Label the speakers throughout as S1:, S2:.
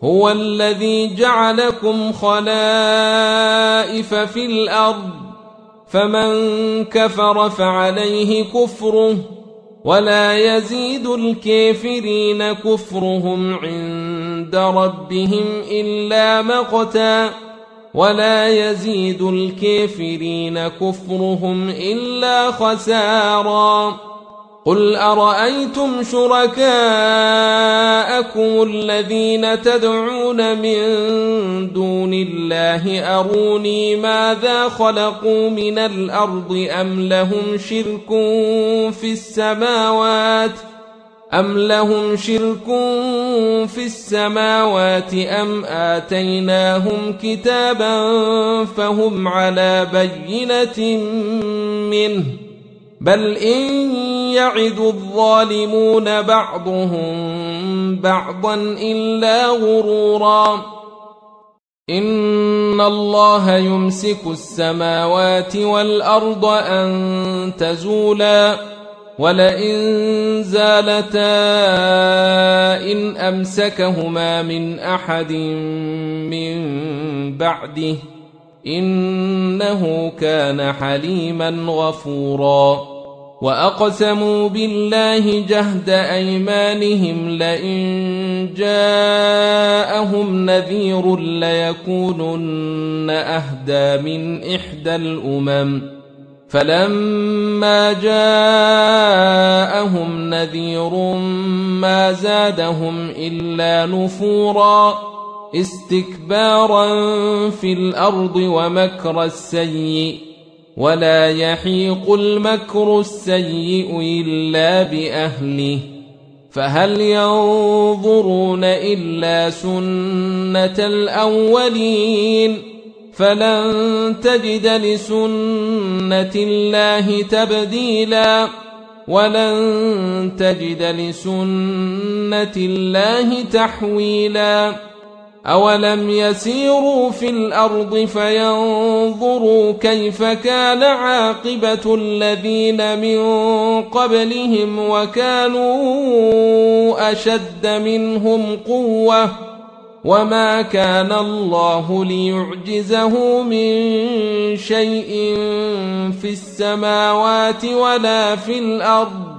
S1: هو الذي جعلكم خلائف في الأرض فمن كفر فعليه كفره ولا يزيد الكافرين كفرهم عند ربهم إلا مقتا ولا يزيد الكافرين كفرهم إلا خسارا قل أرأيتم شركاءكم الذين تدعون من دون الله أروني ماذا خلقوا من الأرض أم لهم شرك في السماوات أم آتيناهم كتابا فهم على بينة منه بل إن يعد الظالمون بعضهم بعضا إلا غرورا إن الله يمسك السماوات والأرض أن تزولا ولئن زالتا إن أمسكهما من أحد من بعده إنه كان حليما غفورا وأقسموا بالله جهد أيمانهم لئن جاءهم نذير ليكونن أهدى من إحدى الأمم فلما جاءهم نذير ما زادهم إلا نفورا استكبارا في الأرض ومكر السيء ولا يحيق المكر السيء إلا بأهله فهل ينظرون إلا سنة الأولين فلن تجد لسنة الله تبديلا ولن تجد لسنة الله تحويلا أولم يسيروا في الأرض فينظروا كيف كان عاقبة الذين من قبلهم وكانوا أشد منهم قوة وما كان الله ليعجزه من شيء في السماوات ولا في الأرض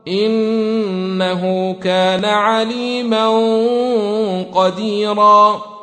S1: إنه كان عليما قديرا